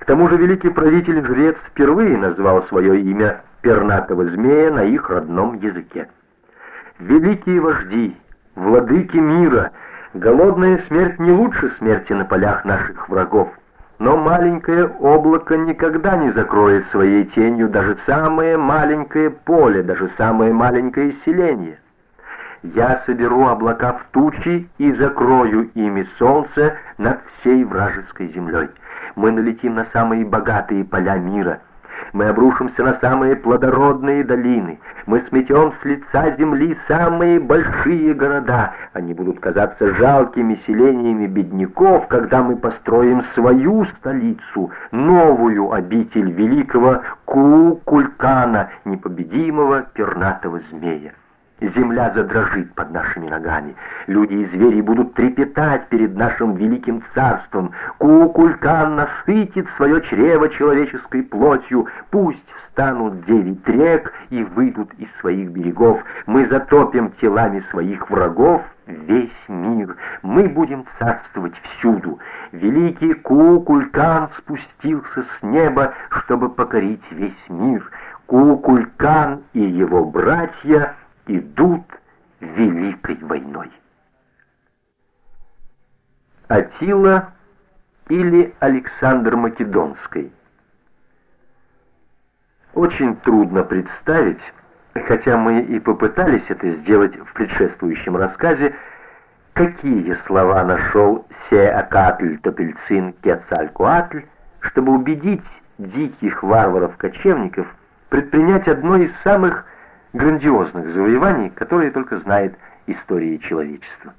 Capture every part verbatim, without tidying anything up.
К тому же великий правитель-жрец впервые назвал свое имя пернатого змея на их родном языке. Великие вожди, владыки мира, голодная смерть не лучше смерти на полях наших врагов. Но маленькое облако никогда не закроет своей тенью даже самое маленькое поле, даже самое маленькое селение. Я соберу облака в тучи и закрою ими солнце над всей вражеской землей. Мы налетим на самые богатые поля мира. Мы обрушимся на самые плодородные долины. Мы сметем с лица земли самые большие города. Они будут казаться жалкими селениями бедняков, когда мы построим свою столицу, новую обитель великого Кукулькана, непобедимого пернатого змея. Земля задрожит под нашими ногами. Люди и звери будут трепетать перед нашим великим царством. Кукулькан насытит свое чрево человеческой плотью. Пусть встанут девять рек и выйдут из своих берегов. Мы затопим телами своих врагов весь мир. Мы будем царствовать всюду. Великий Кукулькан спустился с неба, чтобы покорить весь мир. Кукулькан и его братья идут великой войной. Аттила или Александр Македонский. Очень трудно представить, хотя мы и попытались это сделать в предшествующем рассказе, какие слова нашел Се-Акаатль-Топельцин Кецалькоатль, чтобы убедить диких варваров-кочевников предпринять одно из самых грандиозных завоеваний, которые только знает история человечества.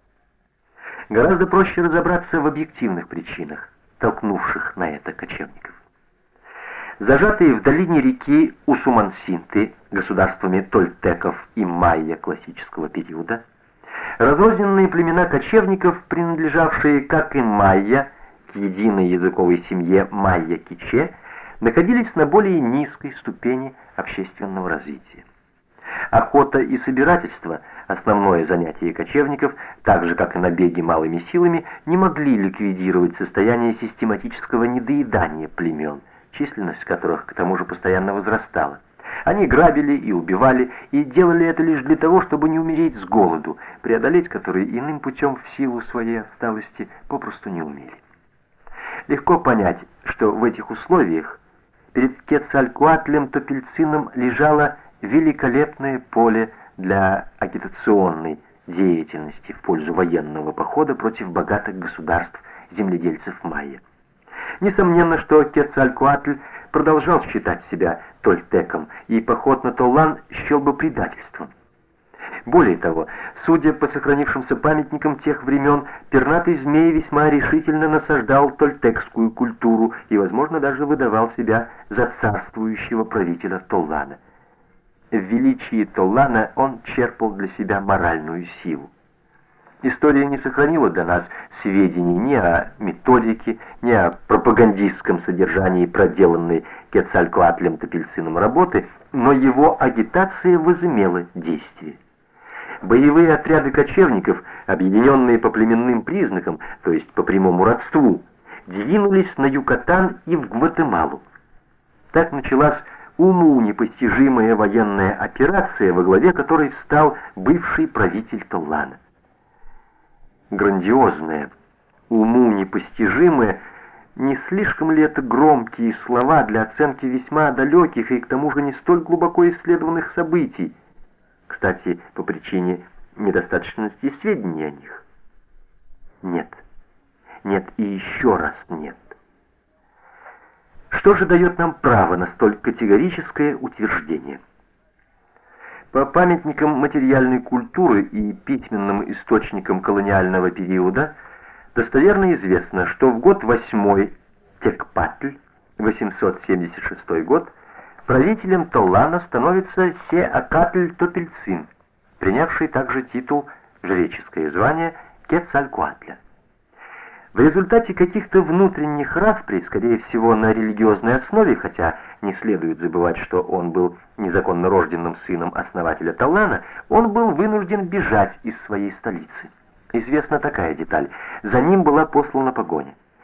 Гораздо проще разобраться в объективных причинах, толкнувших на это кочевников. Зажатые в долине реки Усумансинты государствами тольтеков и майя классического периода, разрозненные племена кочевников, принадлежавшие, как и майя, к единой языковой семье майя-киче, находились на более низкой ступени общественного развития. Охота и собирательство, основное занятие кочевников, так же как и набеги малыми силами, не могли ликвидировать состояние систематического недоедания племен, численность которых к тому же постоянно возрастала. Они грабили и убивали, и делали это лишь для того, чтобы не умереть с голоду, преодолеть который иным путем в силу своей отсталости попросту не умели. Легко понять, что в этих условиях перед Кецалькоатлем-Топельцином лежало великолепное поле для агитационной деятельности в пользу военного похода против богатых государств земледельцев майя. Несомненно, что Кецалькоатль продолжал считать себя тольтеком, и поход на Толлан счел бы предательством. Более того, судя по сохранившимся памятникам тех времен, пернатый змей весьма решительно насаждал тольтекскую культуру и, возможно, даже выдавал себя за царствующего правителя Толлана. В величии Толлана он черпал для себя моральную силу. История не сохранила для нас сведений ни о методике, ни о пропагандистском содержании проделанной Кецалькоатлем-Топельцином работы, но его агитация возымела действие. Боевые отряды кочевников, объединенные по племенным признакам, то есть по прямому родству, двинулись на Юкатан и в Гватемалу. Так началась уму непостижимая военная операция, во главе которой встал бывший правитель Толлана. Грандиозная, уму непостижимая, не слишком ли это громкие слова для оценки весьма далеких и к тому же не столь глубоко исследованных событий, кстати, по причине недостаточности сведений о них? Нет. Нет и еще раз нет. Что же дает нам право на столь категорическое утверждение? По памятникам материальной культуры и письменным источникам колониального периода достоверно известно, что в год восьмой Текпатль, восемьсот семьдесят шестой год, правителем Толлана становится Се-Акаатль-Топельцин, принявший также титул, жреческое звание Кецалькоатля. В результате каких-то внутренних расприй, скорее всего на религиозной основе, хотя не следует забывать, что он был незаконно рожденным сыном основателя Толлана, он был вынужден бежать из своей столицы. Известна такая деталь: за ним была послана погоня.